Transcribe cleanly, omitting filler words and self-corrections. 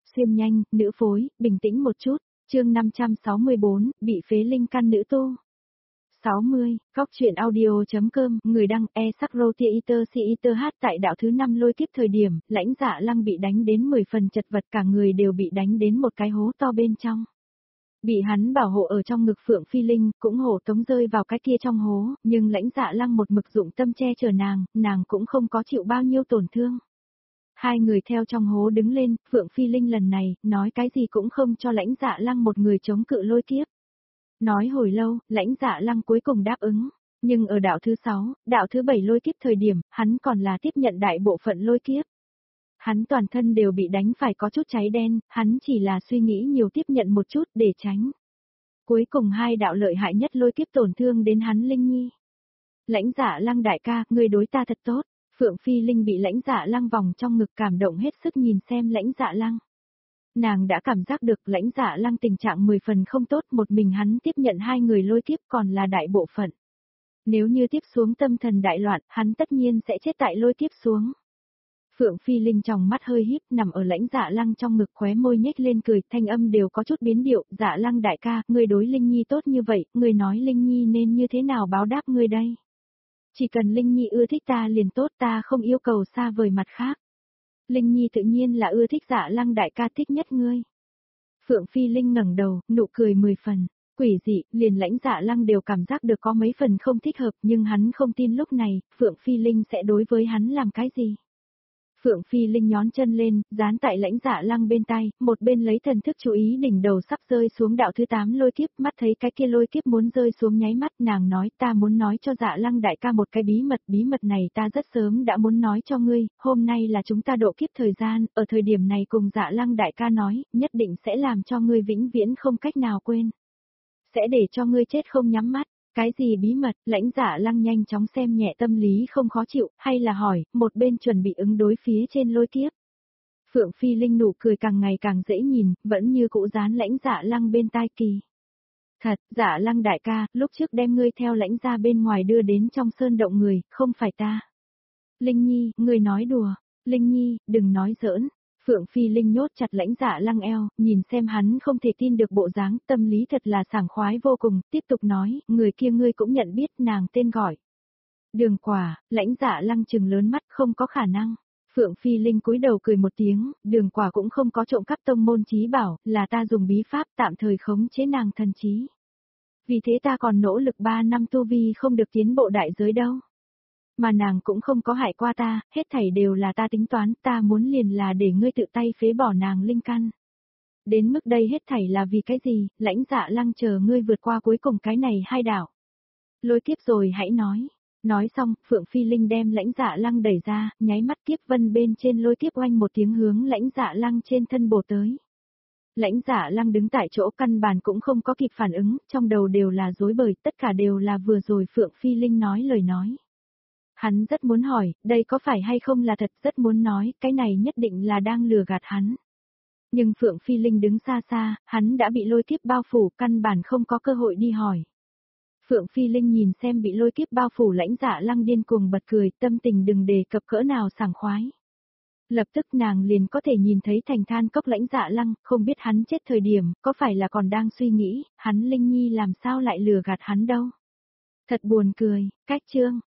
xuyên nhanh, nữ phối, bình tĩnh một chút, chương 564, bị phế linh căn nữ tu. 60, Góc truyện audio.com, người đăng e-sắc-rô-tia-iter si-iter hát tại đạo thứ 5 lôi kiếp thời điểm, Lãnh Dạ Lăng bị đánh đến 10 phần chật vật, cả người đều bị đánh đến một cái hố to bên trong. Bị hắn bảo hộ ở trong ngực Phượng Phi Linh, cũng hộ tống rơi vào cái kia trong hố, nhưng Lãnh Dạ Lăng một mực dụng tâm che chở nàng cũng không có chịu bao nhiêu tổn thương. Hai người theo trong hố đứng lên, Phượng Phi Linh lần này, nói cái gì cũng không cho Lãnh Dạ Lăng một người chống cự lôi kiếp. Nói hồi lâu, Lãnh Dạ Lăng cuối cùng đáp ứng, nhưng ở đạo thứ 6, đạo thứ 7 lôi kiếp thời điểm, hắn còn là tiếp nhận đại bộ phận lôi kiếp. Hắn toàn thân đều bị đánh phải có chút cháy đen, hắn chỉ là suy nghĩ nhiều tiếp nhận một chút để tránh. Cuối cùng hai đạo lợi hại nhất lôi kiếp tổn thương đến hắn Linh Nhi. Lãnh Dạ Lăng đại ca, ngươi đối ta thật tốt. Phượng Phi Linh bị Lãnh Dạ Lăng vòng trong ngực cảm động hết sức nhìn xem Lãnh Dạ Lăng. Nàng đã cảm giác được Lãnh Dạ Lăng tình trạng 10 phần không tốt, một mình hắn tiếp nhận hai người lôi kiếp còn là đại bộ phận. Nếu như tiếp xuống tâm thần đại loạn, hắn tất nhiên sẽ chết tại lôi kiếp xuống. Phượng Phi Linh trong mắt hơi híp nằm ở Lãnh Dạ Lăng trong ngực, khóe môi nhếch lên cười, thanh âm đều có chút biến điệu, Dạ Lăng đại ca, ngươi đối Linh Nhi tốt như vậy, ngươi nói Linh Nhi nên như thế nào báo đáp ngươi đây? Chỉ cần Linh Nhi ưa thích ta liền tốt, ta không yêu cầu xa vời mặt khác. Linh Nhi tự nhiên là ưa thích Dạ Lăng đại ca thích nhất ngươi. Phượng Phi Linh ngẩng đầu, nụ cười 10 phần, quỷ dị, liền Lãnh Dạ Lăng đều cảm giác được có mấy phần không thích hợp, nhưng hắn không tin lúc này, Phượng Phi Linh sẽ đối với hắn làm cái gì. Phượng Phi Linh nhón chân lên, dán tại Lãnh Dạ Lăng bên tai, một bên lấy thần thức chú ý đỉnh đầu sắp rơi xuống đạo thứ 8 lôi kiếp, mắt thấy cái kia lôi kiếp muốn rơi xuống nháy mắt, nàng nói ta muốn nói cho Dạ Lăng đại ca một cái bí mật này ta rất sớm đã muốn nói cho ngươi, hôm nay là chúng ta độ kiếp thời gian, ở thời điểm này cùng Dạ Lăng đại ca nói, nhất định sẽ làm cho ngươi vĩnh viễn không cách nào quên. Sẽ để cho ngươi chết không nhắm mắt. Cái gì bí mật? Lãnh Dạ Lăng nhanh chóng xem nhẹ tâm lý không khó chịu, hay là hỏi, một bên chuẩn bị ứng đối phía trên lôi kiếp. Phượng Phi Linh nụ cười càng ngày càng dễ nhìn, vẫn như cũ dán Lãnh Dạ Lăng bên tai kỳ. Thật, Dạ Lăng đại ca, lúc trước đem ngươi theo Lãnh gia bên ngoài đưa đến trong sơn động người, không phải ta. Linh Nhi, ngươi nói đùa. Linh Nhi, đừng nói giỡn. Phượng Phi Linh nhốt chặt Lãnh Dạ Lăng eo, nhìn xem hắn không thể tin được bộ dáng, tâm lý thật là sảng khoái vô cùng, tiếp tục nói, người kia ngươi cũng nhận biết nàng tên gọi. Đường Quả. Lãnh Dạ Lăng trừng lớn mắt, không có khả năng. Phượng Phi Linh cúi đầu cười một tiếng, Đường Quả cũng không có trộm cắp tông môn chí bảo, là ta dùng bí pháp tạm thời khống chế nàng thần trí. Vì thế ta còn nỗ lực 3 năm tu vi không được tiến bộ đại giới đâu. Mà nàng cũng không có hại qua ta, hết thảy đều là ta tính toán, ta muốn liền là để ngươi tự tay phế bỏ nàng linh căn. Đến mức đây hết thảy là vì cái gì, Lãnh Dạ Lăng chờ ngươi vượt qua cuối cùng cái này hai đảo. Lôi kiếp rồi hãy nói. Nói xong, Phượng Phi Linh đem Lãnh Dạ Lăng đẩy ra, nháy mắt kiếp vân bên trên lôi kiếp oanh một tiếng hướng Lãnh Dạ Lăng trên thân bổ tới. Lãnh Dạ Lăng đứng tại chỗ căn bản cũng không có kịp phản ứng, trong đầu đều là rối bời, tất cả đều là vừa rồi Phượng Phi Linh nói lời nói. Hắn rất muốn hỏi, đây có phải hay không là thật, rất muốn nói, cái này nhất định là đang lừa gạt hắn. Nhưng Phượng Phi Linh đứng xa xa, hắn đã bị lôi kiếp bao phủ, căn bản không có cơ hội đi hỏi. Phượng Phi Linh nhìn xem bị lôi kiếp bao phủ Lãnh Dạ Lăng điên cuồng bật cười, tâm tình đừng đề cập cỡ nào sảng khoái. Lập tức nàng liền có thể nhìn thấy thành than cốc Lãnh Dạ Lăng, không biết hắn chết thời điểm, có phải là còn đang suy nghĩ, hắn Linh Nhi làm sao lại lừa gạt hắn đâu. Thật buồn cười, cách chương.